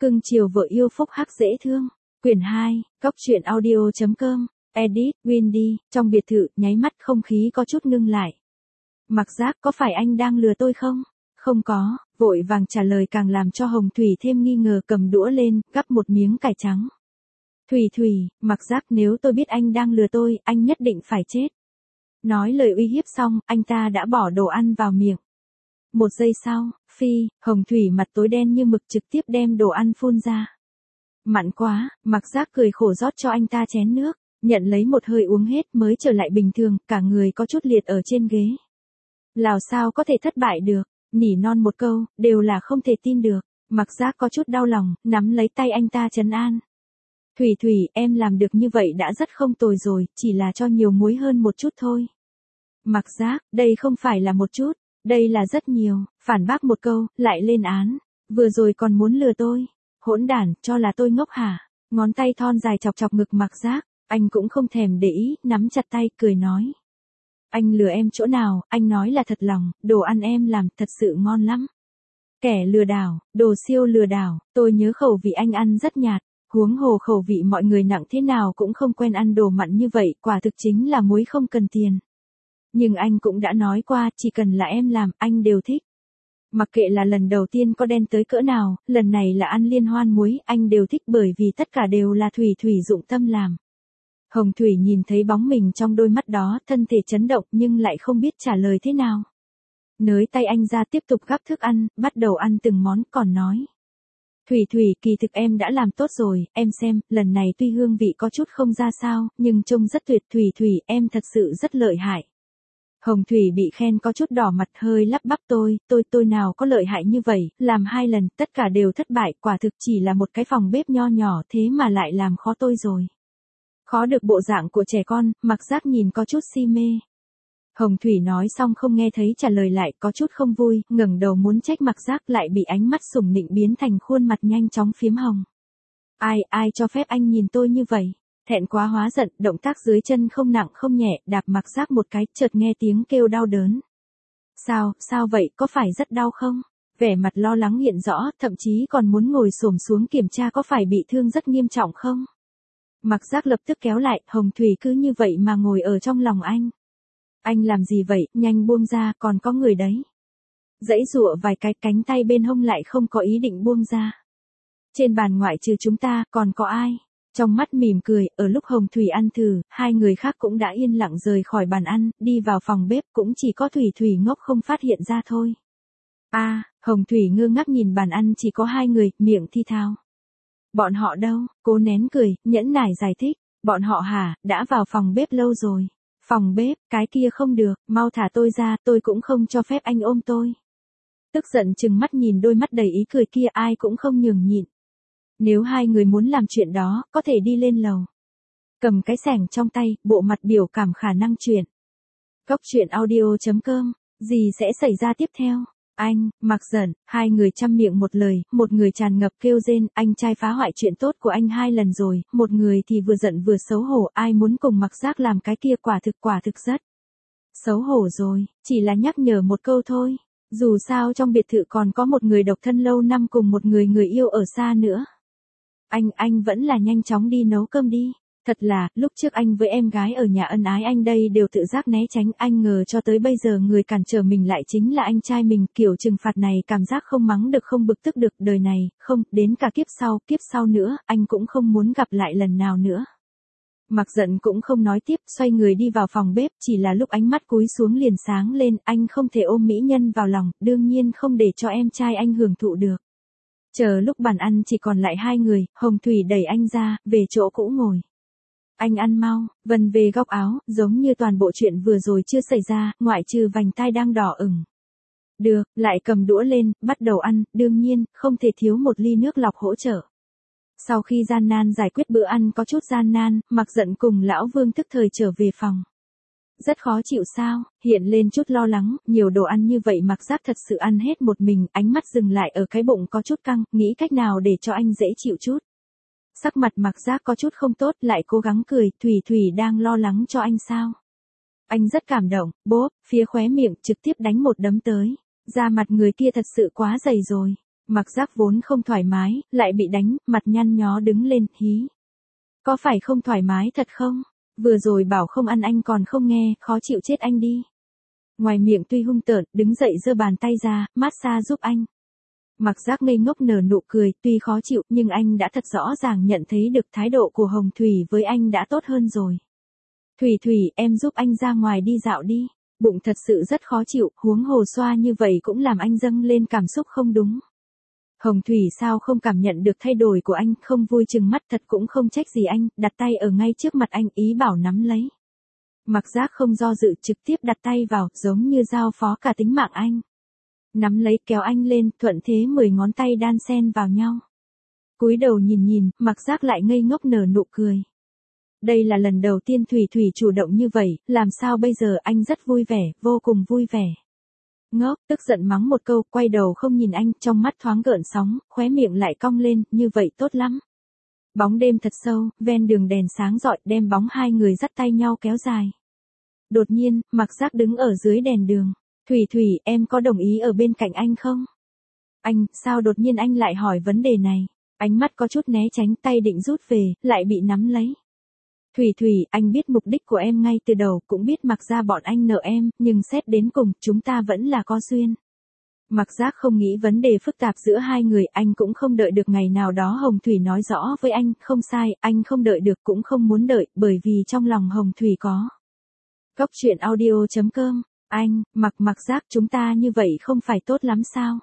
Cưng chiều vợ yêu phúc hắc dễ thương. Quyển 2, Cóc truyện audio.com, edit, Windy, trong biệt thự, nháy mắt không khí có chút ngưng lại. Mặc Giác, có phải anh đang lừa tôi không? Không có, vội vàng trả lời càng làm cho Hồng Thủy thêm nghi ngờ, cầm đũa lên, gắp một miếng cải trắng. Thủy, Mặc Giác, nếu tôi biết anh đang lừa tôi, anh nhất định phải chết. Nói lời uy hiếp xong, anh ta đã bỏ đồ ăn vào miệng. Một giây sau, Hồng Thủy mặt tối đen như mực trực tiếp đem đồ ăn phun ra. Mặn quá, Mặc Giác cười khổ rót cho anh ta chén nước, nhận lấy một hơi uống hết mới trở lại bình thường, cả người có chút liệt ở trên ghế. Làm sao có thể thất bại được, nỉ non một câu, đều là không thể tin được. Mặc Giác có chút đau lòng, nắm lấy tay anh ta trấn an. Thủy, em làm được như vậy đã rất không tồi rồi, chỉ là cho nhiều muối hơn một chút thôi. Mặc Giác, đây không phải là một chút, đây là rất nhiều, phản bác một câu, lại lên án. Vừa rồi còn muốn lừa tôi. Hỗn đản, cho là tôi ngốc hả? Ngón tay thon dài chọc chọc ngực Mặc Giác, anh cũng không thèm để ý, nắm chặt tay, cười nói. Anh lừa em chỗ nào, anh nói là thật lòng, đồ ăn em làm thật sự ngon lắm. Kẻ lừa đảo, đồ siêu lừa đảo, tôi nhớ khẩu vị anh ăn rất nhạt, huống hồ khẩu vị mọi người nặng thế nào cũng không quen ăn đồ mặn như vậy, quả thực chính là muối không cần tiền. Nhưng anh cũng đã nói qua, chỉ cần là em làm, anh đều thích. Mặc kệ là lần đầu tiên có đen tới cỡ nào, lần này là ăn liên hoan muối, anh đều thích bởi vì tất cả đều là Thủy dụng tâm làm. Hồng Thủy nhìn thấy bóng mình trong đôi mắt đó, thân thể chấn động nhưng lại không biết trả lời thế nào. Nới tay anh ra tiếp tục gắp thức ăn, bắt đầu ăn từng món, còn nói. Thủy, kỳ thực em đã làm tốt rồi, em xem, lần này tuy hương vị có chút không ra sao, nhưng trông rất tuyệt. Thủy, em thật sự rất lợi hại. Hồng Thủy bị khen có chút đỏ mặt, hơi lắp bắp, tôi nào có lợi hại như vậy, làm 2 lần, tất cả đều thất bại, quả thực chỉ là một cái phòng bếp nho nhỏ thế mà lại làm khó tôi rồi. Khó được bộ dạng của trẻ con, Mặc Giác nhìn có chút si mê. Hồng Thủy nói xong không nghe thấy trả lời lại, có chút không vui, ngẩng đầu muốn trách Mặc Giác, lại bị ánh mắt sủng nịnh biến thành khuôn mặt nhanh chóng phiếm hồng. Ai cho phép anh nhìn tôi như vậy? Thẹn quá hóa giận, động tác dưới chân không nặng không nhẹ, đạp Mặc Giác một cái, chợt nghe tiếng kêu đau đớn. Sao vậy, có phải rất đau không? Vẻ mặt lo lắng hiện rõ, thậm chí còn muốn ngồi xổm xuống kiểm tra có phải bị thương rất nghiêm trọng không? Mặc Giác lập tức kéo lại, Hồng Thủy cứ như vậy mà ngồi ở trong lòng anh. Anh làm gì vậy, nhanh buông ra, còn có người đấy. Giãy giụa vài cái, cánh tay bên hông lại không có ý định buông ra. Trên bàn ngoại trừ chúng ta, còn có ai? Trong mắt mỉm cười, ở lúc Hồng Thủy ăn thử, 2 người khác cũng đã yên lặng rời khỏi bàn ăn, đi vào phòng bếp, cũng chỉ có Thủy ngốc không phát hiện ra thôi. Hồng Thủy ngơ ngác nhìn bàn ăn chỉ có 2 người, miệng thi thao. Bọn họ đâu? Cố nén cười, nhẫn nại giải thích. Bọn họ hả, đã vào phòng bếp lâu rồi. Phòng bếp, cái kia không được, mau thả tôi ra, tôi cũng không cho phép anh ôm tôi. Tức giận chừng mắt nhìn đôi mắt đầy ý cười kia, ai cũng không nhường nhịn. Nếu 2 người muốn làm chuyện đó, có thể đi lên lầu. Cầm cái xẻng trong tay, bộ mặt biểu cảm khả năng chuyện. Cóc truyện audio.com, gì sẽ xảy ra tiếp theo? Anh, Mặc giận, 2 người trăm miệng một lời, một người tràn ngập kêu rên, anh trai phá hoại chuyện tốt của anh 2 lần rồi, một người thì vừa giận vừa xấu hổ, ai muốn cùng Mặc Giác làm cái kia, quả thực rất xấu hổ rồi, chỉ là nhắc nhở một câu thôi. Dù sao trong biệt thự còn có một người độc thân lâu năm cùng một người yêu ở xa nữa. Anh vẫn là nhanh chóng đi nấu cơm đi. Thật là, lúc trước anh với em gái ở nhà ân ái anh đây đều tự giác né tránh, anh ngờ cho tới bây giờ người cản trở mình lại chính là anh trai mình, kiểu trừng phạt này cảm giác không mắng được không bực tức được, đời này, không, đến cả kiếp sau nữa, anh cũng không muốn gặp lại lần nào nữa. Mặc giận cũng không nói tiếp, xoay người đi vào phòng bếp, chỉ là lúc ánh mắt cúi xuống liền sáng lên, anh không thể ôm mỹ nhân vào lòng, đương nhiên không để cho em trai anh hưởng thụ được. Chờ lúc bàn ăn chỉ còn lại 2 người, Hồng Thủy đẩy anh ra, về chỗ cũ ngồi. Anh ăn mau, vần về góc áo, giống như toàn bộ chuyện vừa rồi chưa xảy ra, ngoại trừ vành tai đang đỏ ửng. Được, lại cầm đũa lên, bắt đầu ăn, đương nhiên, không thể thiếu một ly nước lọc hỗ trợ. Sau khi gian nan giải quyết bữa ăn có chút gian nan, Mặc giận cùng Lão Vương tức thời trở về phòng. Rất khó chịu sao, hiện lên chút lo lắng, nhiều đồ ăn như vậy Mặc Giác thật sự ăn hết một mình, ánh mắt dừng lại ở cái bụng có chút căng, nghĩ cách nào để cho anh dễ chịu chút. Sắc mặt Mặc Giác có chút không tốt, lại cố gắng cười, Thủy đang lo lắng cho anh sao? Anh rất cảm động, bốp, phía khóe miệng trực tiếp đánh một đấm tới. Da mặt người kia thật sự quá dày rồi. Mặc Giác vốn không thoải mái, lại bị đánh, mặt nhăn nhó đứng lên, hí. Có phải không thoải mái thật không? Vừa rồi bảo không ăn anh còn không nghe, khó chịu chết anh đi. Ngoài miệng tuy hung tợn, đứng dậy giơ bàn tay ra, massage giúp anh. Mặc Giác ngây ngốc nở nụ cười, tuy khó chịu, nhưng anh đã thật rõ ràng nhận thấy được thái độ của Hồng Thủy với anh đã tốt hơn rồi. Thủy Thủy, em giúp anh ra ngoài đi dạo đi. Bụng thật sự rất khó chịu, huống hồ xoa như vậy cũng làm anh dâng lên cảm xúc không đúng. Hồng Thủy sao không cảm nhận được thay đổi của anh, không vui chừng mắt thật cũng không trách gì anh, đặt tay ở ngay trước mặt anh ý bảo nắm lấy. Mặc Giác không do dự trực tiếp đặt tay vào, giống như giao phó cả tính mạng anh. Nắm lấy kéo anh lên, thuận thế 10 ngón tay đan xen vào nhau. Cúi đầu nhìn, Mặc Giác lại ngây ngốc nở nụ cười. Đây là lần đầu tiên Thủy Thủy chủ động như vậy, làm sao bây giờ anh rất vui vẻ, vô cùng vui vẻ. Ngốc, tức giận mắng một câu, quay đầu không nhìn anh, trong mắt thoáng gợn sóng, khóe miệng lại cong lên, như vậy tốt lắm. Bóng đêm thật sâu, ven đường đèn sáng rọi đem bóng hai người dắt tay nhau kéo dài. Đột nhiên, Mặc Giác đứng ở dưới đèn đường. Thủy Thủy, em có đồng ý ở bên cạnh anh không? Anh, sao đột nhiên anh lại hỏi vấn đề này? Ánh mắt có chút né tránh, tay định rút về, lại bị nắm lấy. Thủy Thủy, anh biết mục đích của em ngay từ đầu, cũng biết Mặc ra bọn anh nợ em, nhưng xét đến cùng, chúng ta vẫn là có duyên. Mặc Giác không nghĩ vấn đề phức tạp giữa hai người, anh cũng không đợi được ngày nào đó Hồng Thủy nói rõ với anh, không sai, anh không đợi được cũng không muốn đợi, bởi vì trong lòng Hồng Thủy có. Cốc truyện audio.com, anh, Mặc Giác chúng ta như vậy không phải tốt lắm sao?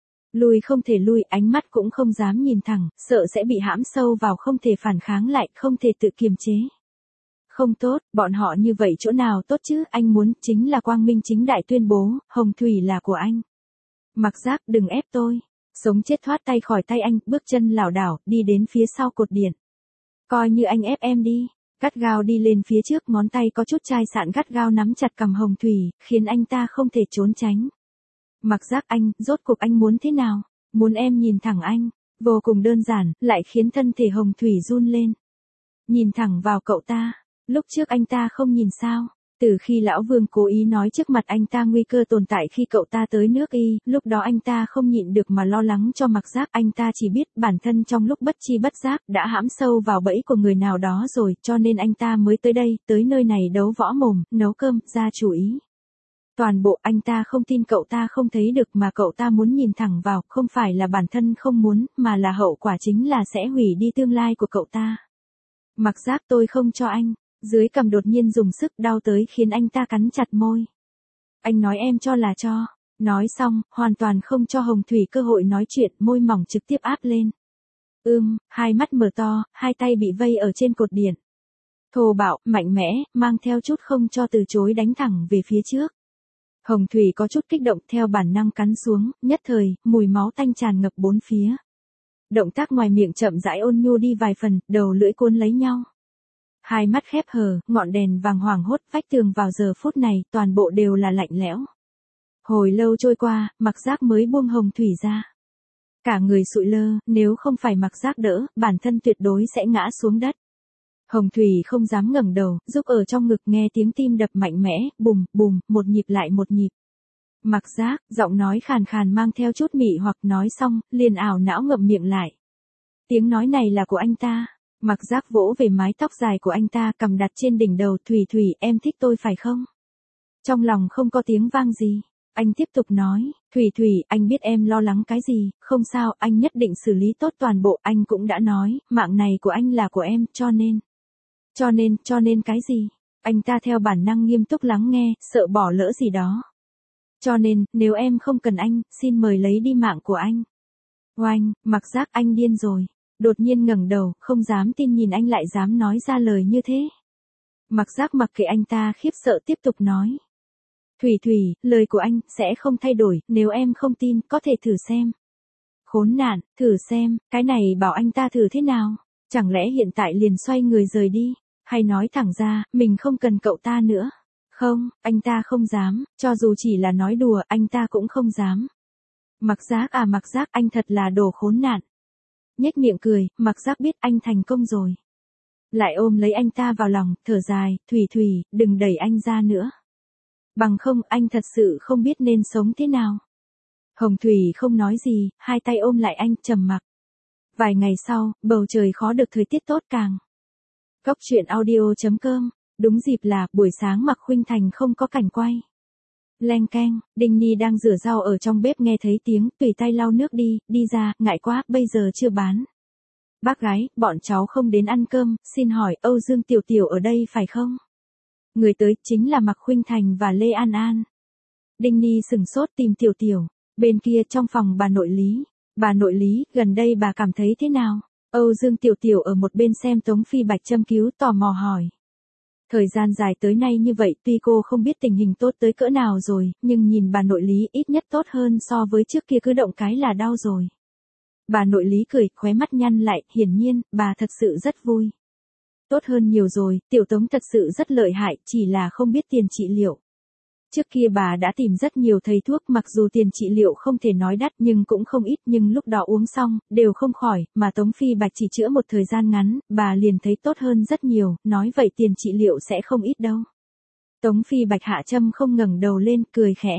Lui không thể lui, ánh mắt cũng không dám nhìn thẳng, sợ sẽ bị hãm sâu vào không thể phản kháng lại, không thể tự kiềm chế. Không tốt, bọn họ như vậy chỗ nào tốt chứ, anh muốn chính là quang minh chính đại tuyên bố, Hồng Thủy là của anh. Mặc Giác đừng ép tôi. Sống chết thoát tay khỏi tay anh, bước chân lảo đảo, đi đến phía sau cột điện. Coi như anh ép em đi. Gắt gao đi lên phía trước, ngón tay có chút chai sạn gắt gao nắm chặt cằm Hồng Thủy, khiến anh ta không thể trốn tránh. Mặc Giác anh, rốt cuộc anh muốn thế nào? Muốn em nhìn thẳng anh. Vô cùng đơn giản, lại khiến thân thể Hồng Thủy run lên. Nhìn thẳng vào cậu ta. Lúc trước anh ta không nhìn sao? Từ khi lão Vương cố ý nói trước mặt anh ta nguy cơ tồn tại khi cậu ta tới nước Y, lúc đó anh ta không nhịn được mà lo lắng cho Mặc Giác, anh ta chỉ biết bản thân trong lúc bất chi bất giác đã hãm sâu vào bẫy của người nào đó rồi, cho nên anh ta mới tới đây, tới nơi này đấu võ mồm, nấu cơm, ra chủ ý. Toàn bộ anh ta không tin cậu ta không thấy được mà cậu ta muốn nhìn thẳng vào, không phải là bản thân không muốn, mà là hậu quả chính là sẽ hủy đi tương lai của cậu ta. Mặc Giác tôi không cho anh. Dưới cằm đột nhiên dùng sức đau tới khiến anh ta cắn chặt môi. Anh nói em cho là cho. Nói xong, hoàn toàn không cho Hồng Thủy cơ hội nói chuyện, môi mỏng trực tiếp áp lên. Hai mắt mở to, hai tay bị vây ở trên cột điện. Thô bạo, mạnh mẽ, mang theo chút không cho từ chối đánh thẳng về phía trước. Hồng Thủy có chút kích động theo bản năng cắn xuống, nhất thời, mùi máu tanh tràn ngập bốn phía. Động tác ngoài miệng chậm rãi ôn nhu đi vài phần, đầu lưỡi cuốn lấy nhau. Hai mắt khép hờ, ngọn đèn vàng hoàng hốt, vách tường vào giờ phút này, toàn bộ đều là lạnh lẽo. Hồi lâu trôi qua, Mặc Giác mới buông Hồng Thủy ra. Cả người sụi lơ, nếu không phải Mặc Giác đỡ, bản thân tuyệt đối sẽ ngã xuống đất. Hồng Thủy không dám ngẩng đầu, giúp ở trong ngực nghe tiếng tim đập mạnh mẽ, bùm, bùm, một nhịp lại một nhịp. Mặc Giác, giọng nói khàn khàn mang theo chút mị hoặc nói xong, liền ảo não ngậm miệng lại. Tiếng nói này là của anh ta. Mặc Giác vỗ về mái tóc dài của anh ta, cầm đặt trên đỉnh đầu. Thủy Thủy, em thích tôi phải không? Trong lòng không có tiếng vang gì. Anh tiếp tục nói, Thủy Thủy, anh biết em lo lắng cái gì, không sao, anh nhất định xử lý tốt toàn bộ, anh cũng đã nói, mạng này của anh là của em, cho nên cái gì? Anh ta theo bản năng nghiêm túc lắng nghe, sợ bỏ lỡ gì đó. Cho nên, nếu em không cần anh, xin mời lấy đi mạng của anh. Oanh, Mặc Giác anh điên rồi. Đột nhiên ngẩng đầu, không dám tin nhìn anh lại dám nói ra lời như thế. Mặc Giác mặc kệ anh ta khiếp sợ tiếp tục nói. Thủy Thủy, lời của anh sẽ không thay đổi, nếu em không tin, có thể thử xem. Khốn nạn, thử xem, cái này bảo anh ta thử thế nào? Chẳng lẽ hiện tại liền xoay người rời đi? Hay nói thẳng ra, mình không cần cậu ta nữa? Không, anh ta không dám, cho dù chỉ là nói đùa, anh ta cũng không dám. Mặc Giác à, Mặc Giác anh thật là đồ khốn nạn. Nhếch miệng cười, Mặc Giác biết anh thành công rồi. Lại ôm lấy anh ta vào lòng, thở dài, Thủy Thủy, đừng đẩy anh ra nữa. Bằng không, anh thật sự không biết nên sống thế nào. Hồng Thủy không nói gì, hai tay ôm lại anh, trầm mặc. Vài ngày sau, bầu trời khó được thời tiết tốt càng. Cốc truyện audio.com, đúng dịp là buổi sáng Mạc Khuynh Thành không có cảnh quay. Leng keng, Đinh Ni đang rửa rau ở trong bếp nghe thấy tiếng, tùy tay lau nước đi ra, ngại quá, bây giờ chưa bán. Bác gái, bọn cháu không đến ăn cơm, xin hỏi Âu Dương Tiểu Tiểu ở đây phải không? Người tới chính là Mạc Khuynh Thành và Lê An An. Đinh Ni sừng sốt tìm Tiểu Tiểu, bên kia trong phòng bà nội Lý. Bà nội Lý, gần đây bà cảm thấy thế nào? Âu Dương Tiểu Tiểu ở một bên xem Tống Phi Bạch châm cứu tò mò hỏi. Thời gian dài tới nay như vậy tuy cô không biết tình hình tốt tới cỡ nào rồi, nhưng nhìn bà nội Lý ít nhất tốt hơn so với trước kia cứ động cái là đau rồi. Bà nội Lý cười, khóe mắt nhăn lại, hiển nhiên, bà thật sự rất vui. Tốt hơn nhiều rồi, Tiểu Tống thật sự rất lợi hại, chỉ là không biết tiền trị liệu. Trước kia bà đã tìm rất nhiều thầy thuốc, mặc dù tiền trị liệu không thể nói đắt nhưng cũng không ít, nhưng lúc đó uống xong, đều không khỏi, mà Tống Phi Bạch chỉ chữa một thời gian ngắn, bà liền thấy tốt hơn rất nhiều, nói vậy tiền trị liệu sẽ không ít đâu. Tống Phi Bạch hạ châm không ngẩng đầu lên, cười khẽ.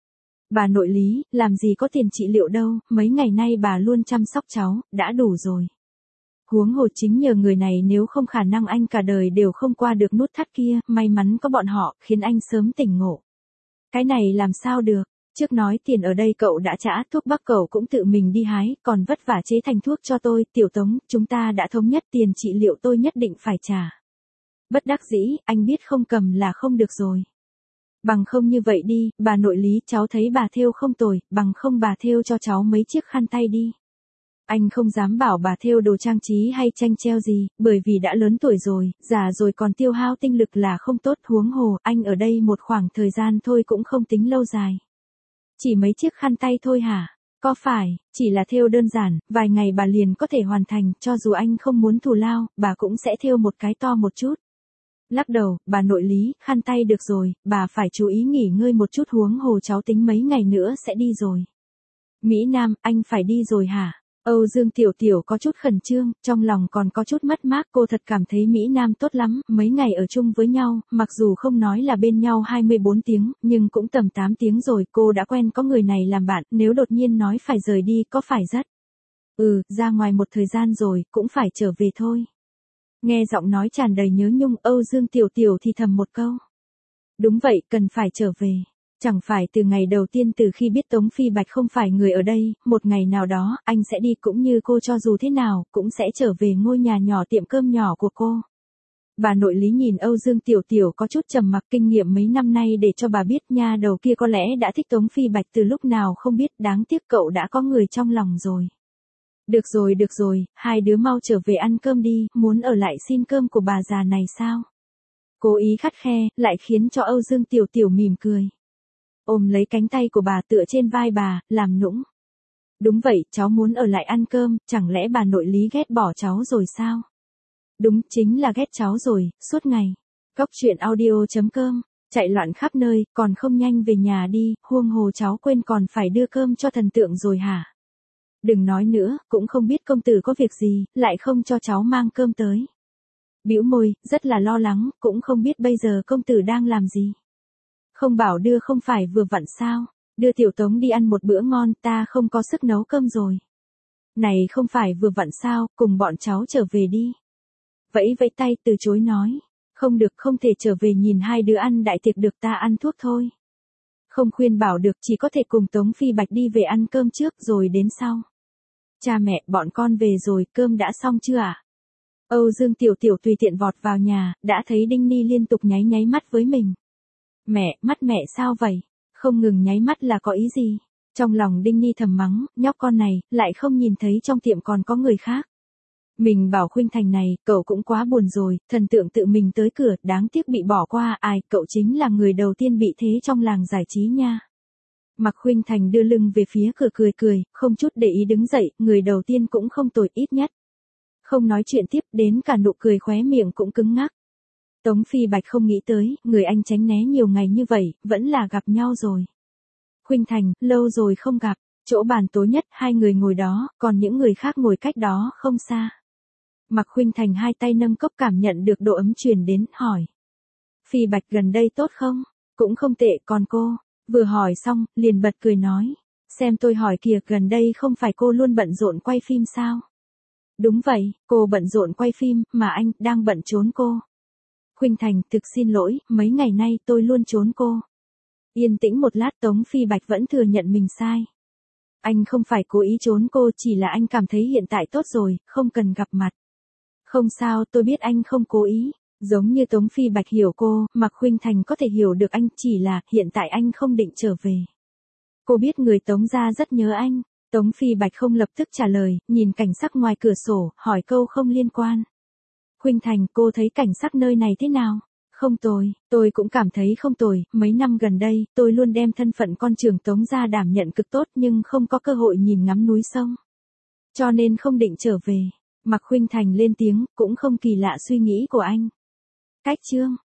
Bà nội Lý, làm gì có tiền trị liệu đâu, mấy ngày nay bà luôn chăm sóc cháu, đã đủ rồi. Huống hồ chính nhờ người này, nếu không khả năng anh cả đời đều không qua được nút thắt kia, may mắn có bọn họ, khiến anh sớm tỉnh ngộ. Cái này làm sao được, trước nói tiền ở đây cậu đã trả, thuốc bắc cậu cũng tự mình đi hái, còn vất vả chế thành thuốc cho tôi, Tiểu Tống, chúng ta đã thống nhất tiền trị liệu tôi nhất định phải trả. Bất đắc dĩ, anh biết không cầm là không được rồi. Bằng không như vậy đi, bà nội Lý, cháu thấy bà thêu không tồi, bằng không bà thêu cho cháu mấy chiếc khăn tay đi. Anh không dám bảo bà thêu đồ trang trí hay tranh treo gì, bởi vì đã lớn tuổi rồi, già rồi còn tiêu hao tinh lực là không tốt, huống hồ, anh ở đây một khoảng thời gian thôi cũng không tính lâu dài. Chỉ mấy chiếc khăn tay thôi hả? Có phải, chỉ là thêu đơn giản, vài ngày bà liền có thể hoàn thành, cho dù anh không muốn thù lao, bà cũng sẽ thêu một cái to một chút. Lắc đầu, bà nội Lý, khăn tay được rồi, bà phải chú ý nghỉ ngơi một chút, huống hồ cháu tính mấy ngày nữa sẽ đi rồi. Mỹ Nam, anh phải đi rồi hả? Âu Dương Tiểu Tiểu có chút khẩn trương, trong lòng còn có chút mất mát, cô thật cảm thấy Mỹ Nam tốt lắm, mấy ngày ở chung với nhau, mặc dù không nói là bên nhau 24 tiếng, nhưng cũng tầm 8 tiếng rồi, cô đã quen có người này làm bạn, nếu đột nhiên nói phải rời đi có phải rất. Ra ngoài một thời gian rồi, cũng phải trở về thôi. Nghe giọng nói tràn đầy nhớ nhung, Âu Dương Tiểu Tiểu thì thầm một câu. Đúng vậy, cần phải trở về. Chẳng phải từ ngày đầu tiên từ khi biết Tống Phi Bạch không phải người ở đây, một ngày nào đó, anh sẽ đi cũng như cô, cho dù thế nào, cũng sẽ trở về ngôi nhà nhỏ tiệm cơm nhỏ của cô. Bà nội Lý nhìn Âu Dương Tiểu Tiểu có chút trầm mặc, kinh nghiệm mấy năm nay để cho bà biết nha đầu kia có lẽ đã thích Tống Phi Bạch từ lúc nào không biết, đáng tiếc cậu đã có người trong lòng rồi. Được rồi, hai đứa mau trở về ăn cơm đi, muốn ở lại xin cơm của bà già này sao? Cố ý khắt khe, lại khiến cho Âu Dương Tiểu Tiểu mỉm cười. Ôm lấy cánh tay của bà tựa trên vai bà, làm nũng. Đúng vậy, cháu muốn ở lại ăn cơm, chẳng lẽ bà nội Lý ghét bỏ cháu rồi sao? Đúng, chính là ghét cháu rồi, suốt ngày. Cốc truyện audio.com, chạy loạn khắp nơi, còn không nhanh về nhà đi, huông hồ cháu quên còn phải đưa cơm cho thần tượng rồi hả? Đừng nói nữa, cũng không biết công tử có việc gì, lại không cho cháu mang cơm tới. Bĩu môi, rất là lo lắng, cũng không biết bây giờ công tử đang làm gì. Không bảo đưa không phải vừa vặn sao, đưa Tiểu Tống đi ăn một bữa ngon, ta không có sức nấu cơm rồi. Này không phải vừa vặn sao, cùng bọn cháu trở về đi. Vẫy vẫy tay từ chối nói, không được, không thể trở về nhìn hai đứa ăn đại tiệc được, ta ăn thuốc thôi. Không khuyên bảo được, chỉ có thể cùng Tống Phi Bạch đi về ăn cơm trước rồi đến sau. Cha mẹ, bọn con về rồi, cơm đã xong chưa ạ? Âu Dương Tiểu Tiểu tùy tiện vọt vào nhà, đã thấy Đinh Ni liên tục nháy mắt với mình. Mẹ, mắt mẹ sao vậy? Không ngừng nháy mắt là có ý gì? Trong lòng Đinh Ni thầm mắng, nhóc con này, lại không nhìn thấy trong tiệm còn có người khác. Mình bảo Khuynh Thành này, cậu cũng quá buồn rồi, thần tượng tự mình tới cửa, đáng tiếc bị bỏ qua, ai, cậu chính là người đầu tiên bị thế trong làng giải trí nha. Mạc Khuynh Thành đưa lưng về phía cửa cười, không chút để ý đứng dậy, người đầu tiên cũng không tồi, ít nhất. Không nói chuyện tiếp, đến cả nụ cười khóe miệng cũng cứng ngắc. Tống Phi Bạch không nghĩ tới, người anh tránh né nhiều ngày như vậy, vẫn là gặp nhau rồi. Khuynh Thành, lâu rồi không gặp, chỗ bàn tối nhất, hai người ngồi đó, còn những người khác ngồi cách đó không xa. Mạc Khuynh Thành hai tay nâng cốc cảm nhận được độ ấm truyền đến, hỏi. Phi Bạch gần đây tốt không? Cũng không tệ, còn cô? Vừa hỏi xong, liền bật cười nói. Xem tôi hỏi kìa, gần đây không phải cô luôn bận rộn quay phim sao? Đúng vậy, cô bận rộn quay phim, mà anh đang bận trốn cô. Khuynh Thành, thực xin lỗi, mấy ngày nay tôi luôn trốn cô. Yên tĩnh một lát, Tống Phi Bạch vẫn thừa nhận mình sai. Anh không phải cố ý trốn cô, chỉ là anh cảm thấy hiện tại tốt rồi, không cần gặp mặt. Không sao, tôi biết anh không cố ý. Giống như Tống Phi Bạch hiểu cô, Mạc Khuynh Thành có thể hiểu được anh, chỉ là hiện tại anh không định trở về. Cô biết người Tống gia rất nhớ anh. Tống Phi Bạch không lập tức trả lời, nhìn cảnh sắc ngoài cửa sổ, hỏi câu không liên quan. Khuynh Thành, cô thấy cảnh sắc nơi này thế nào? Không tồi, tôi cũng cảm thấy không tồi, mấy năm gần đây, tôi luôn đem thân phận con trưởng Tống gia đảm nhận cực tốt nhưng không có cơ hội nhìn ngắm núi sông. Cho nên không định trở về. Mạc Khuynh Thành lên tiếng, cũng không kỳ lạ suy nghĩ của anh. Cách chương